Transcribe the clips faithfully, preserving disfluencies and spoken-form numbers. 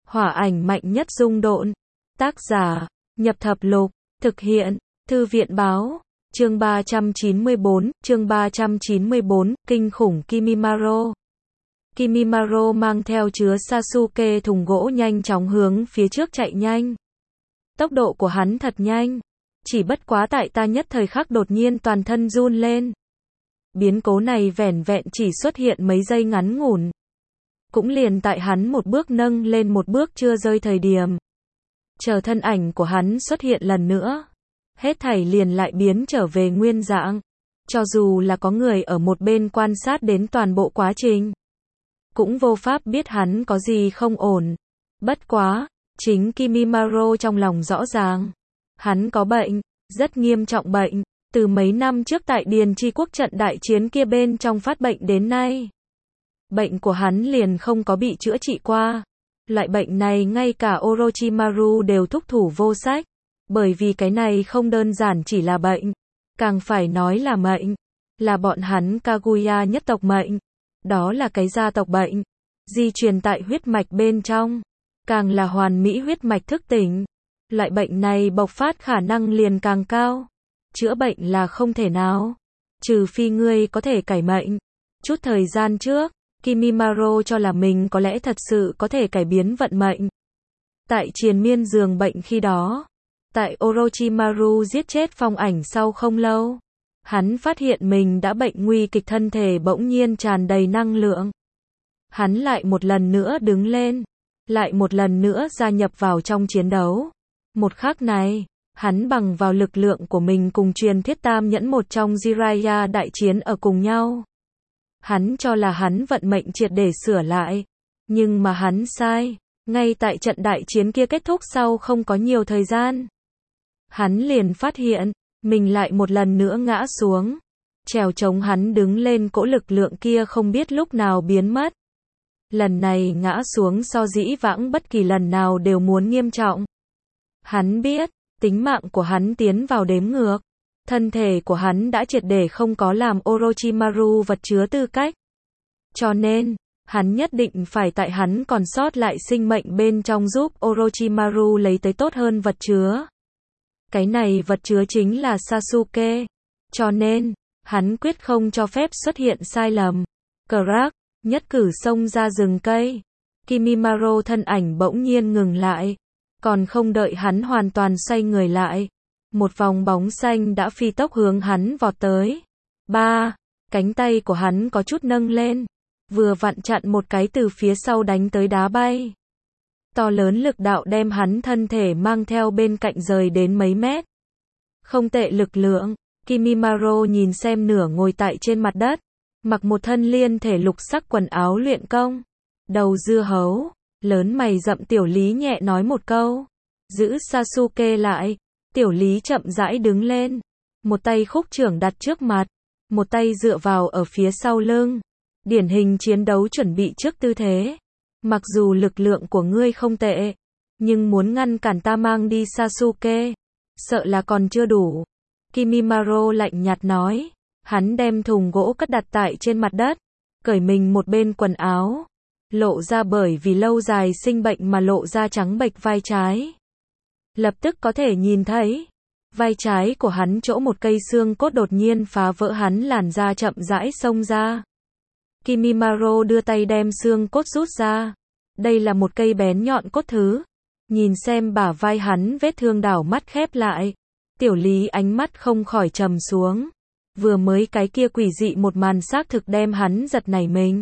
Hỏa ảnh mạnh nhất dung độn. Tác giả, Nhập Thập Lục. Thực hiện, Thư viện Báo. Chương ba trăm chín mươi bốn, chương ba trăm chín mươi bốn, kinh khủng Kimimaro. Kimimaro mang theo chứa Sasuke thùng gỗ nhanh chóng hướng phía trước chạy nhanh. Tốc độ của hắn thật nhanh. Chỉ bất quá tại ta nhất thời khắc đột nhiên toàn thân run lên. Biến cố này vẻn vẹn chỉ xuất hiện mấy giây ngắn ngủn. Cũng liền tại hắn một bước nâng lên một bước chưa rơi thời điểm. Chờ thân ảnh của hắn xuất hiện lần nữa. Hết thảy liền lại biến trở về nguyên dạng. Cho dù là có người ở một bên quan sát đến toàn bộ quá trình. Cũng vô pháp biết hắn có gì không ổn. Bất quá, chính Kimimaro trong lòng rõ ràng. Hắn có bệnh, rất nghiêm trọng bệnh. Từ mấy năm trước tại Điền Tri Quốc trận đại chiến kia bên trong phát bệnh đến nay. Bệnh của hắn liền không có bị chữa trị qua. Loại bệnh này ngay cả Orochimaru đều thúc thủ vô sách. Bởi vì cái này không đơn giản chỉ là bệnh. Càng phải nói là mệnh. Là bọn hắn Kaguya nhất tộc mệnh. Đó là cái gia tộc bệnh. Di truyền tại huyết mạch bên trong. Càng là hoàn mỹ huyết mạch thức tỉnh. Loại bệnh này bộc phát khả năng liền càng cao. Chữa bệnh là không thể nào. Trừ phi ngươi có thể cải mệnh. Chút thời gian trước, Kimimaro cho là mình có lẽ thật sự có thể cải biến vận mệnh. Tại triền miên giường bệnh khi đó, tại Orochimaru giết chết Phong Ảnh sau không lâu, hắn phát hiện mình đã bệnh nguy kịch, thân thể bỗng nhiên tràn đầy năng lượng. Hắn lại một lần nữa đứng lên, lại một lần nữa gia nhập vào trong chiến đấu. Một khắc này, hắn bằng vào lực lượng của mình cùng truyền thiết tam nhẫn một trong Jiraiya đại chiến ở cùng nhau. Hắn cho là hắn vận mệnh triệt để sửa lại. Nhưng mà hắn sai. Ngay tại trận đại chiến kia kết thúc sau không có nhiều thời gian. Hắn liền phát hiện, mình lại một lần nữa ngã xuống. Trèo chống hắn đứng lên cỗ lực lượng kia không biết lúc nào biến mất. Lần này ngã xuống so dĩ vãng bất kỳ lần nào đều muốn nghiêm trọng. Hắn biết, tính mạng của hắn tiến vào đếm ngược. Thân thể của hắn đã triệt để không có làm Orochimaru vật chứa tư cách. Cho nên, hắn nhất định phải tại hắn còn sót lại sinh mệnh bên trong giúp Orochimaru lấy tới tốt hơn vật chứa. Cái này vật chứa chính là Sasuke. Cho nên, hắn quyết không cho phép xuất hiện sai lầm. Crack, nhất cử xông ra rừng cây. Kimimaro thân ảnh bỗng nhiên ngừng lại. Còn không đợi hắn hoàn toàn xoay người lại. Một vòng bóng xanh đã phi tốc hướng hắn vọt tới. Ba, cánh tay của hắn có chút nâng lên. Vừa vặn chặn một cái từ phía sau đánh tới đá bay. To lớn lực đạo đem hắn thân thể mang theo bên cạnh rời đến mấy mét. Không tệ lực lượng. Kimimaro nhìn xem nửa ngồi tại trên mặt đất. Mặc một thân liên thể lục sắc quần áo luyện công. Đầu dưa hấu. Lớn mày rậm Tiểu Lý nhẹ nói một câu. Giữ Sasuke lại. Tiểu Lý chậm rãi đứng lên. Một tay khúc chưởng đặt trước mặt. Một tay dựa vào ở phía sau lưng. Điển hình chiến đấu chuẩn bị trước tư thế. Mặc dù lực lượng của ngươi không tệ. Nhưng muốn ngăn cản ta mang đi Sasuke. Sợ là còn chưa đủ. Kimimaro lạnh nhạt nói. Hắn đem thùng gỗ cất đặt tại trên mặt đất. Cởi mình một bên quần áo. Lộ ra bởi vì lâu dài sinh bệnh mà lộ ra trắng bệch vai trái. Lập tức có thể nhìn thấy, vai trái của hắn chỗ một cây xương cốt đột nhiên phá vỡ, hắn làn da chậm rãi xông ra. Kimimaro đưa tay đem xương cốt rút ra. Đây là một cây bén nhọn cốt thứ. Nhìn xem bả vai hắn vết thương đảo mắt khép lại. Tiểu Lý ánh mắt không khỏi trầm xuống. Vừa mới cái kia quỷ dị một màn xác thực đem hắn giật nảy mình.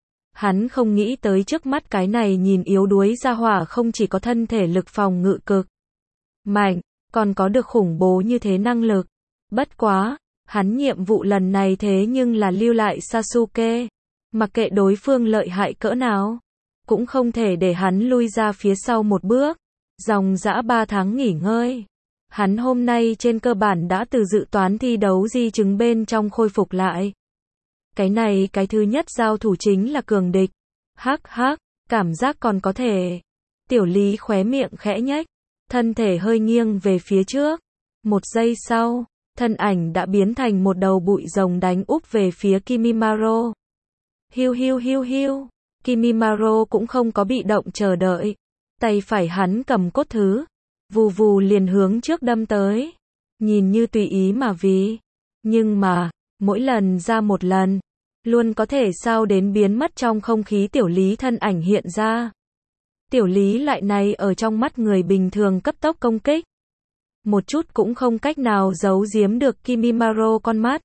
Hắn không nghĩ tới trước mắt cái này nhìn yếu đuối ra hỏa không chỉ có thân thể lực phòng ngự cực mạnh, còn có được khủng bố như thế năng lực. Bất quá, hắn nhiệm vụ lần này thế nhưng là lưu lại Sasuke. Mặc kệ đối phương lợi hại cỡ nào, cũng không thể để hắn lui ra phía sau một bước. Dòng dã ba tháng nghỉ ngơi. Hắn hôm nay trên cơ bản đã từ dự toán thi đấu di chứng bên trong khôi phục lại. Cái này cái thứ nhất giao thủ chính là cường địch. Hắc hắc, cảm giác còn có thể. Tiểu Lý khóe miệng khẽ nhếch. Thân thể hơi nghiêng về phía trước. Một giây sau, thân ảnh đã biến thành một đầu bụi rồng đánh úp về phía Kimimaro. Hiu hiu hiu hiu. Kimimaro cũng không có bị động chờ đợi. Tay phải hắn cầm cốt thứ, vù vù liền hướng trước đâm tới. Nhìn như tùy ý mà vì, nhưng mà, mỗi lần ra một lần, luôn có thể sao đến biến mất trong không khí. Tiểu Lý thân ảnh hiện ra. Tiểu Lý loại này ở trong mắt người bình thường cấp tốc công kích. Một chút cũng không cách nào giấu giếm được Kimimaro con mắt.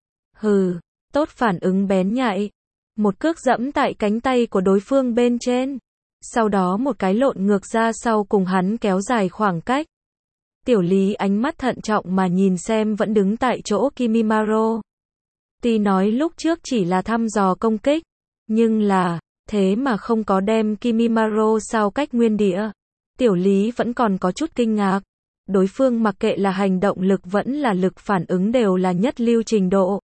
Hừ, tốt phản ứng bén nhạy. Một cước dẫm tại cánh tay của đối phương bên trên. Sau đó một cái lộn ngược ra sau cùng hắn kéo dài khoảng cách. Tiểu Lý ánh mắt thận trọng mà nhìn xem vẫn đứng tại chỗ Kimimaro. Tuy nói lúc trước chỉ là thăm dò công kích, nhưng là, thế mà không có đem Kimimaro sao cách nguyên địa. Tiểu Lý vẫn còn có chút kinh ngạc. Đối phương mặc kệ là hành động lực vẫn là lực phản ứng đều là nhất lưu trình độ.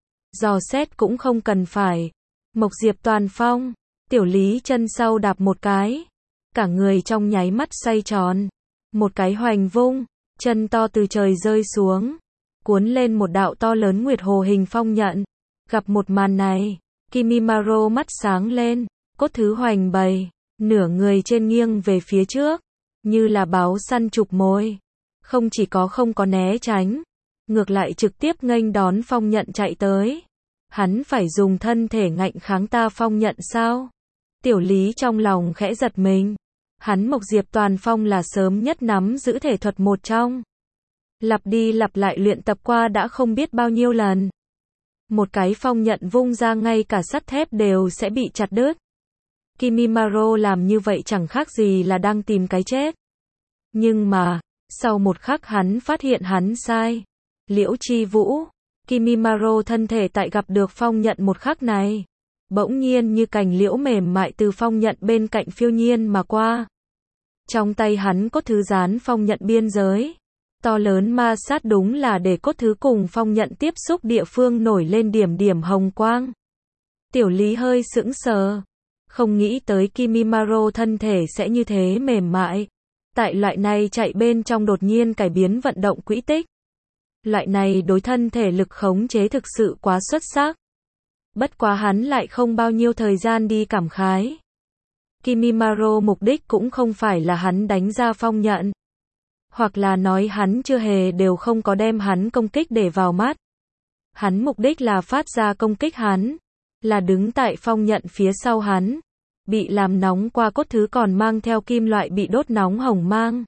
Dò xét cũng không cần phải. Mộc Diệp Toàn Phong. Tiểu Lý chân sau đạp một cái. Cả người trong nháy mắt xoay tròn. Một cái hoành vung. Chân to từ trời rơi xuống. Cuốn lên một đạo to lớn nguyệt hồ hình phong nhận. Gặp một màn này. Kimimaro mắt sáng lên. Cốt thứ hoành bày. Nửa người trên nghiêng về phía trước. Như là báo săn chụp mồi. Không chỉ có không có né tránh. Ngược lại trực tiếp nghênh đón phong nhận chạy tới. Hắn phải dùng thân thể ngạnh kháng ta phong nhận sao? Tiểu Lý trong lòng khẽ giật mình. Hắn Mộc Diệp Toàn Phong là sớm nhất nắm giữ thể thuật một trong. Lặp đi lặp lại luyện tập qua đã không biết bao nhiêu lần. Một cái phong nhận vung ra ngay cả sắt thép đều sẽ bị chặt đứt. Kimimaro làm như vậy chẳng khác gì là đang tìm cái chết. Nhưng mà, sau một khắc hắn phát hiện hắn sai. Liễu Chi Vũ, Kimimaro thân thể tại gặp được phong nhận một khắc này. Bỗng nhiên như cành liễu mềm mại từ phong nhận bên cạnh phiêu nhiên mà qua. Trong tay hắn cốt thứ dán phong nhận biên giới. To lớn ma sát đúng là để cốt thứ cùng phong nhận tiếp xúc địa phương nổi lên điểm điểm hồng quang. Tiểu Lý hơi sững sờ. Không nghĩ tới Kimimaro thân thể sẽ như thế mềm mại. Tại loại này chạy bên trong đột nhiên cải biến vận động quỹ tích. Loại này đối thân thể lực khống chế thực sự quá xuất sắc. Bất quá hắn lại không bao nhiêu thời gian đi cảm khái. Kimimaro mục đích cũng không phải là hắn đánh ra phong nhận. Hoặc là nói hắn chưa hề đều không có đem hắn công kích để vào mắt. Hắn mục đích là phát ra công kích hắn. Là đứng tại phong nhận phía sau hắn. Bị làm nóng qua cốt thứ còn mang theo kim loại bị đốt nóng hồng mang.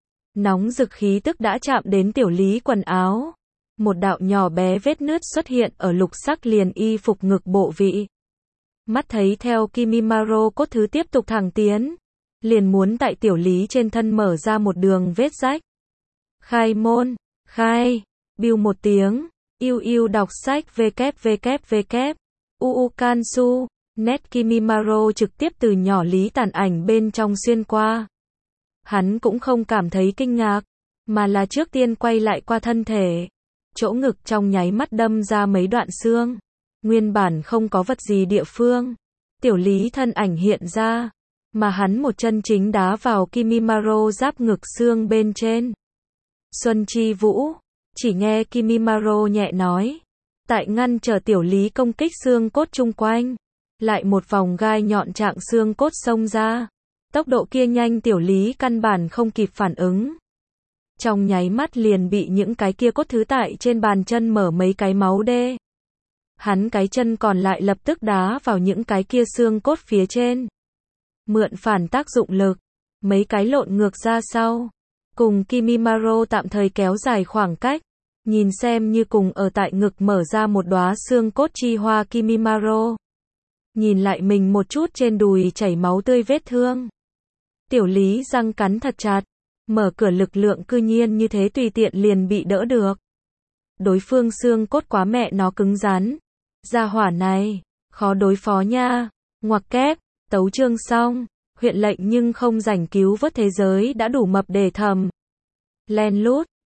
Nóng rực khí tức đã chạm đến Tiểu Lý quần áo. Một đạo nhỏ bé vết nứt xuất hiện ở lục sắc liền y phục ngực bộ vị. Mắt thấy theo Kimimaro cốt thứ tiếp tục thẳng tiến. Liền muốn tại Tiểu Lý trên thân mở ra một đường vết rách. Khai môn, khai, biu một tiếng, yêu yêu đọc sách www, uu kansu, net Kimimaro trực tiếp từ nhỏ Lý tàn ảnh bên trong xuyên qua. Hắn cũng không cảm thấy kinh ngạc, mà là trước tiên quay lại qua thân thể. Chỗ ngực trong nháy mắt đâm ra mấy đoạn xương. Nguyên bản không có vật gì địa phương. Tiểu Lý thân ảnh hiện ra. Mà hắn một chân chính đá vào Kimimaro giáp ngực xương bên trên. Xuân Chi Vũ. Chỉ nghe Kimimaro nhẹ nói. Tại ngăn trở Tiểu Lý công kích xương cốt chung quanh. Lại một vòng gai nhọn trạng xương cốt xông ra. Tốc độ kia nhanh Tiểu Lý căn bản không kịp phản ứng. Trong nháy mắt liền bị những cái kia cốt thứ tại trên bàn chân mở mấy cái máu đê. Hắn cái chân còn lại lập tức đá vào những cái kia xương cốt phía trên. Mượn phản tác dụng lực. Mấy cái lộn ngược ra sau. Cùng Kimimaro tạm thời kéo dài khoảng cách. Nhìn xem như cùng ở tại ngực mở ra một đóa xương cốt chi hoa Kimimaro. Nhìn lại mình một chút trên đùi chảy máu tươi vết thương. Tiểu Lý răng cắn thật chặt. Mở cửa lực lượng cư nhiên như thế tùy tiện liền bị đỡ được. Đối phương xương cốt quá mẹ nó cứng rắn. Gia hỏa này, khó đối phó nha. Ngoặc kép, tấu chương xong. Huyện lệnh nhưng không rảnh cứu vớt thế giới đã đủ mập để thầm. Len lút.